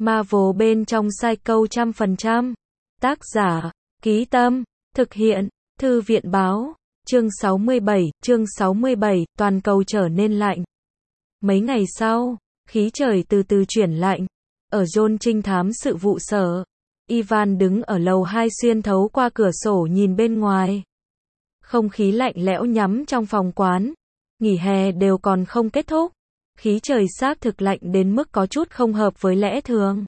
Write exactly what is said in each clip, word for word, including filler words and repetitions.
Marvel bên trong Psycho trăm phần trăm. Tác giả, Ký Tâm, thực hiện, Thư viện Báo. Chương sáu mươi bảy, chương sáu mươi bảy, toàn cầu trở nên lạnh. Mấy ngày sau, khí trời từ từ chuyển lạnh. Ở John trinh thám sự vụ sở, Ivan đứng ở lầu hai xuyên thấu qua cửa sổ nhìn bên ngoài. Không khí lạnh lẽo nhắm trong phòng quán. Nghỉ hè đều còn không kết thúc. Khí trời xác thực lạnh đến mức có chút không hợp với lẽ thường.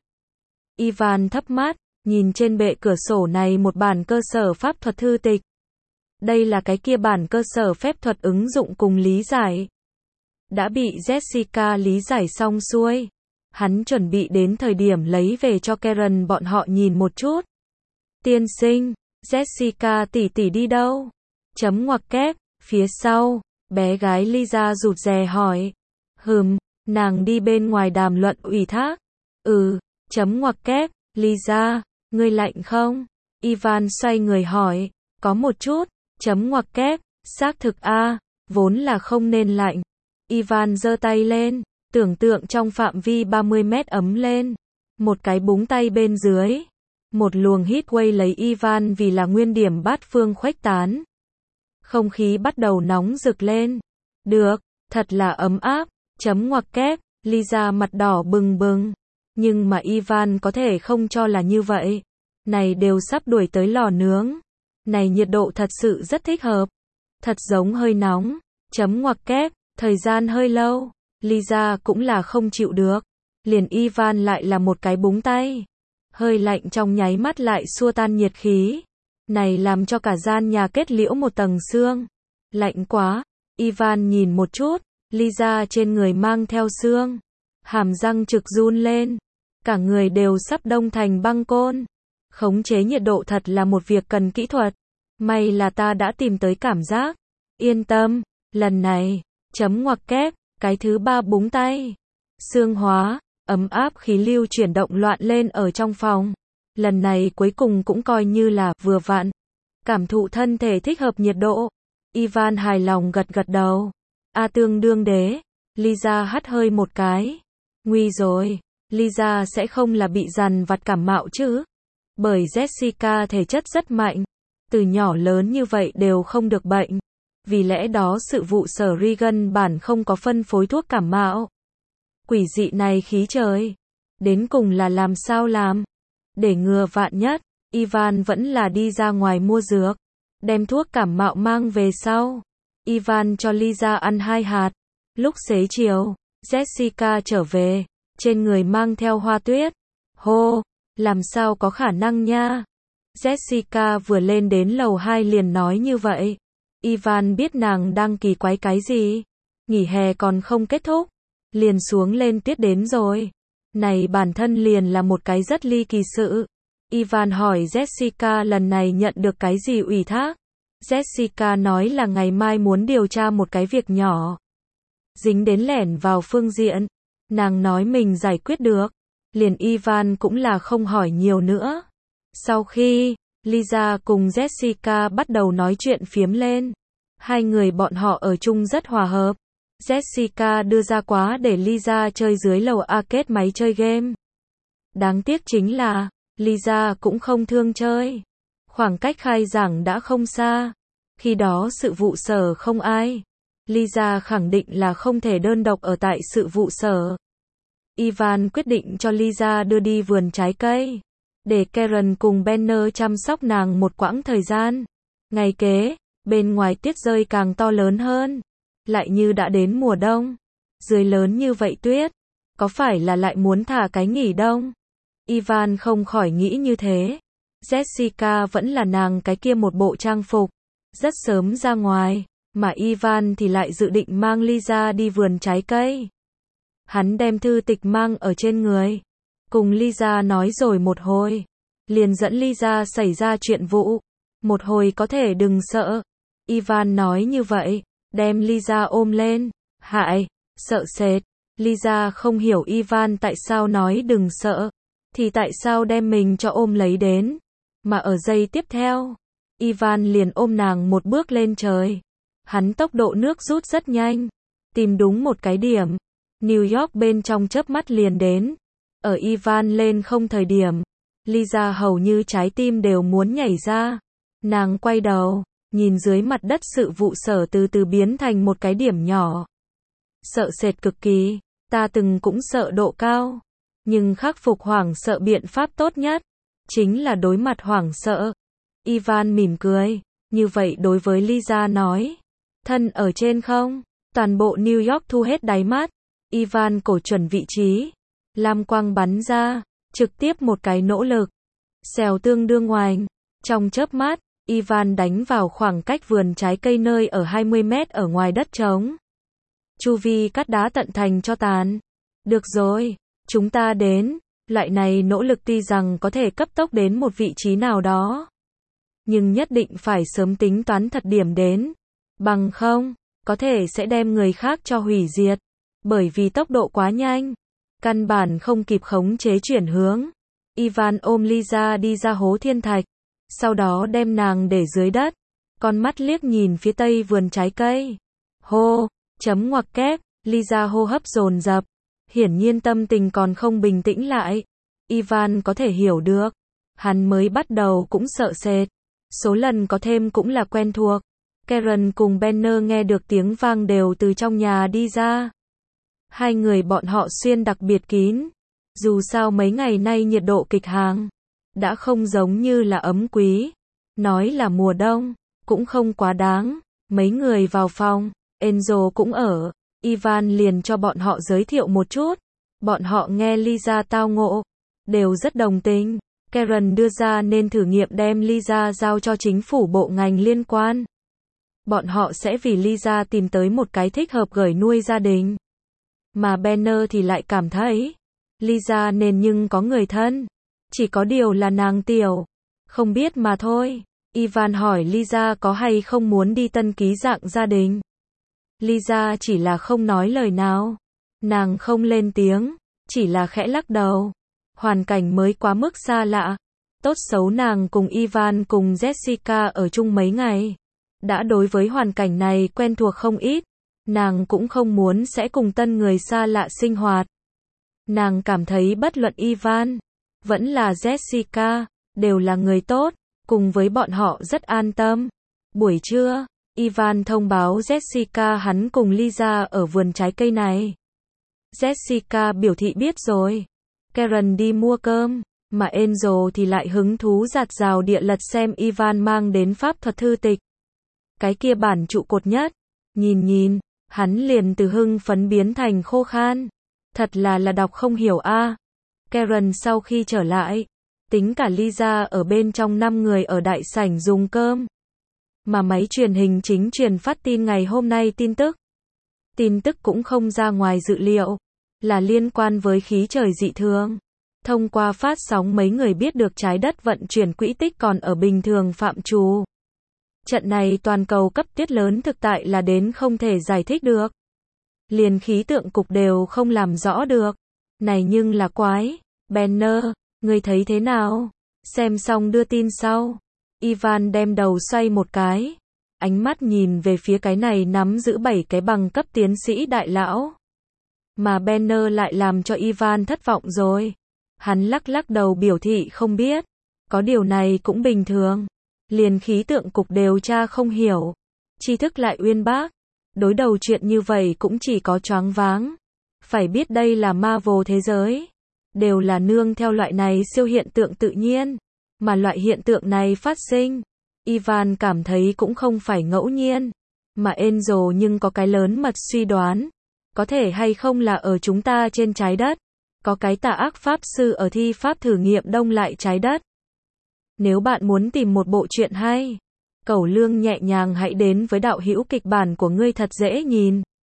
Ivan thấp mắt, nhìn trên bệ cửa sổ này một bản cơ sở pháp thuật thư tịch. Đây là cái kia bản cơ sở phép thuật ứng dụng cùng lý giải. Đã bị Jessica lý giải xong xuôi. Hắn chuẩn bị đến thời điểm lấy về cho Karen bọn họ nhìn một chút. Tiên sinh, Jessica tỷ tỷ đi đâu? Chấm ngoặc kép, phía sau, bé gái Lisa rụt rè hỏi. Hừm, nàng đi bên ngoài đàm luận ủy thác. Ừ, chấm ngoặc kép, Lisa, ngươi lạnh không? Ivan xoay người hỏi, có một chút, chấm ngoặc kép, xác thực a, vốn là không nên lạnh. Ivan giơ tay lên, tưởng tượng trong phạm vi ba mươi mét ấm lên. Một cái búng tay bên dưới. Một luồng heatwave lấy Ivan vì là nguyên điểm bát phương khuếch tán. Không khí bắt đầu nóng rực lên. Được, thật là ấm áp, chấm ngoặc kép, Lisa mặt đỏ bừng bừng. Nhưng mà Ivan có thể không cho là như vậy. Này đều sắp đuổi tới lò nướng. Này nhiệt độ thật sự rất thích hợp. Thật giống hơi nóng, chấm ngoặc kép, thời gian hơi lâu. Lisa cũng là không chịu được. Liền Ivan lại là một cái búng tay. Hơi lạnh trong nháy mắt lại xua tan nhiệt khí. Này làm cho cả gian nhà kết liễu một tầng sương. Lạnh quá. Ivan nhìn một chút. Lisa trên người mang theo sương. Hàm răng trực run lên. Cả người đều sắp đông thành băng côn. Khống chế nhiệt độ thật là một việc cần kỹ thuật. May là ta đã tìm tới cảm giác. Yên tâm. Lần này. Chấm ngoặc kép. Cái thứ ba búng tay. Sương hóa. Ấm áp khí lưu chuyển động loạn lên ở trong phòng. Lần này cuối cùng cũng coi như là vừa vặn. Cảm thụ thân thể thích hợp nhiệt độ. Ivan hài lòng gật gật đầu. A tương đương đế. Lisa hắt hơi một cái. Nguy rồi. Lisa sẽ không là bị dằn vặt cảm mạo chứ. Bởi Jessica thể chất rất mạnh. Từ nhỏ lớn như vậy đều không được bệnh. Vì lẽ đó sự vụ sở Regan bản không có phân phối thuốc cảm mạo. Quỷ dị này khí trời. Đến cùng là làm sao làm? Để ngừa vạn nhất, Ivan vẫn là đi ra ngoài mua dược. Đem thuốc cảm mạo mang về sau. Ivan cho Lisa ăn hai hạt. Lúc xế chiều, Jessica trở về. Trên người mang theo hoa tuyết. Hô, làm sao có khả năng nha? Jessica vừa lên đến lầu hai liền nói như vậy. Ivan biết nàng đang kỳ quái cái gì. Nghỉ hè còn không kết thúc. Liền xuống lên tuyết đến rồi. Này bản thân liền là một cái rất ly kỳ sự. Ivan hỏi Jessica lần này nhận được cái gì ủy thác. Jessica nói là ngày mai muốn điều tra một cái việc nhỏ. Dính đến lẻn vào phương diện. Nàng nói mình giải quyết được. Liền Ivan cũng là không hỏi nhiều nữa. Sau khi Lisa cùng Jessica bắt đầu nói chuyện phiếm lên. Hai người bọn họ ở chung rất hòa hợp. Jessica đưa ra quá để Lisa chơi dưới lầu arcade máy chơi game. Đáng tiếc chính là, Lisa cũng không thương chơi. Khoảng cách khai giảng đã không xa. Khi đó sự vụ sở không ai. Lisa khẳng định là không thể đơn độc ở tại sự vụ sở. Ivan quyết định cho Lisa đưa đi vườn trái cây. Để Karen cùng Banner chăm sóc nàng một quãng thời gian. Ngày kế, bên ngoài tuyết rơi càng to lớn hơn. Lại như đã đến mùa đông. Dưới lớn như vậy tuyết. Có phải là lại muốn thả cái nghỉ đông? Ivan không khỏi nghĩ như thế. Jessica vẫn là nàng cái kia một bộ trang phục. Rất sớm ra ngoài. Mà Ivan thì lại dự định mang Lisa đi vườn trái cây. Hắn đem thư tịch mang ở trên người. Cùng Lisa nói rồi một hồi. Liền dẫn Lisa xảy ra chuyện vụ. Một hồi có thể đừng sợ. Ivan nói như vậy. Đem Lisa ôm lên. Hại, sợ sệt. Lisa không hiểu Ivan tại sao nói đừng sợ. Thì tại sao đem mình cho ôm lấy đến. Mà ở giây tiếp theo. Ivan liền ôm nàng một bước lên trời. Hắn tốc độ nước rút rất nhanh. Tìm đúng một cái điểm. New York bên trong chớp mắt liền đến. Ở Ivan lên không thời điểm, Lisa hầu như trái tim đều muốn nhảy ra. Nàng quay đầu, nhìn dưới mặt đất sự vụ sở từ từ biến thành một cái điểm nhỏ. Sợ sệt cực kỳ, ta từng cũng sợ độ cao. Nhưng khắc phục hoảng sợ biện pháp tốt nhất, chính là đối mặt hoảng sợ. Ivan mỉm cười, như vậy đối với Lisa nói. Thân ở trên không, toàn bộ New York thu hết đáy mắt. Ivan cổ chuẩn vị trí. Lam quang bắn ra, trực tiếp một cái nỗ lực. Xèo tương đương oành. Trong chớp mắt, Ivan đánh vào khoảng cách vườn trái cây nơi ở hai mươi mét ở ngoài đất trống. Chu vi cắt đá tận thành cho tàn. Được rồi, chúng ta đến. Loại này nỗ lực tuy rằng có thể cấp tốc đến một vị trí nào đó, nhưng nhất định phải sớm tính toán thật điểm đến. Bằng không, có thể sẽ đem người khác cho hủy diệt. Bởi vì tốc độ quá nhanh, căn bản không kịp khống chế chuyển hướng. Ivan ôm Lisa đi ra hố thiên thạch, sau đó đem nàng để dưới đất. Con mắt liếc nhìn phía tây vườn trái cây. Hô, chấm ngoặc kép, Lisa hô hấp dồn dập. Hiển nhiên tâm tình còn không bình tĩnh lại. Ivan có thể hiểu được. Hắn mới bắt đầu cũng sợ sệt. Số lần có thêm cũng là quen thuộc. Karen cùng Banner nghe được tiếng vang đều từ trong nhà đi ra. Hai người bọn họ xuyên đặc biệt kín. Dù sao mấy ngày nay nhiệt độ kịch hàng. Đã không giống như là ấm quý. Nói là mùa đông, cũng không quá đáng. Mấy người vào phòng, Enzo cũng ở. Ivan liền cho bọn họ giới thiệu một chút. Bọn họ nghe Lisa tao ngộ, đều rất đồng tình. Karen đưa ra nên thử nghiệm đem Lisa giao cho chính phủ bộ ngành liên quan. Bọn họ sẽ vì Lisa tìm tới một cái thích hợp gửi nuôi gia đình. Mà Banner thì lại cảm thấy, Lisa nên nhưng có người thân. Chỉ có điều là nàng tiểu, không biết mà thôi. Ivan hỏi Lisa có hay không muốn đi tân ký dạng gia đình. Lisa chỉ là không nói lời nào. Nàng không lên tiếng, chỉ là khẽ lắc đầu. Hoàn cảnh mới quá mức xa lạ. Tốt xấu nàng cùng Ivan cùng Jessica ở chung mấy ngày. Đã đối với hoàn cảnh này quen thuộc không ít. Nàng cũng không muốn sẽ cùng tân người xa lạ sinh hoạt. Nàng cảm thấy bất luận Ivan, vẫn là Jessica, đều là người tốt, cùng với bọn họ rất an tâm. Buổi trưa, Ivan thông báo Jessica hắn cùng Lisa ở vườn trái cây này. Jessica biểu thị biết rồi. Karen đi mua cơm, mà Angel thì lại hứng thú dạt dào địa lật xem Ivan mang đến pháp thuật thư tịch. Cái kia bản trụ cột nhất, nhìn nhìn, hắn liền từ hưng phấn biến thành khô khan. Thật là là đọc không hiểu a. À. Karen sau khi trở lại, tính cả Lisa ở bên trong năm người ở đại sảnh dùng cơm. Mà máy truyền hình chính truyền phát tin ngày hôm nay tin tức. Tin tức cũng không ra ngoài dự liệu, là liên quan với khí trời dị thường. Thông qua phát sóng mấy người biết được trái đất vận chuyển quỹ tích còn ở bình thường phạm trù. Trận này toàn cầu cấp tuyết lớn thực tại là đến không thể giải thích được. Liền khí tượng cục đều không làm rõ được. Này nhưng là quái. Banner, ngươi thấy thế nào? Xem xong đưa tin sau. Ivan đem đầu xoay một cái. Ánh mắt nhìn về phía cái này nắm giữ bảy cái bằng cấp tiến sĩ đại lão. Mà Banner lại làm cho Ivan thất vọng rồi. Hắn lắc lắc đầu biểu thị không biết. Có điều này cũng bình thường. Liền khí tượng cục đều tra không hiểu. Tri thức lại uyên bác. Đối đầu chuyện như vậy cũng chỉ có choáng váng. Phải biết đây là Marvel thế giới. Đều là nương theo loại này siêu hiện tượng tự nhiên. Mà loại hiện tượng này phát sinh, Ivan cảm thấy cũng không phải ngẫu nhiên. Mà Angel nhưng có cái lớn mật suy đoán. Có thể hay không là ở chúng ta trên trái đất. Có cái tà ác pháp sư ở thi pháp thử nghiệm đông lại trái đất. Nếu bạn muốn tìm một bộ truyện hay, Cẩu Lương nhẹ nhàng hãy đến với đạo hữu kịch bản của ngươi thật dễ nhìn.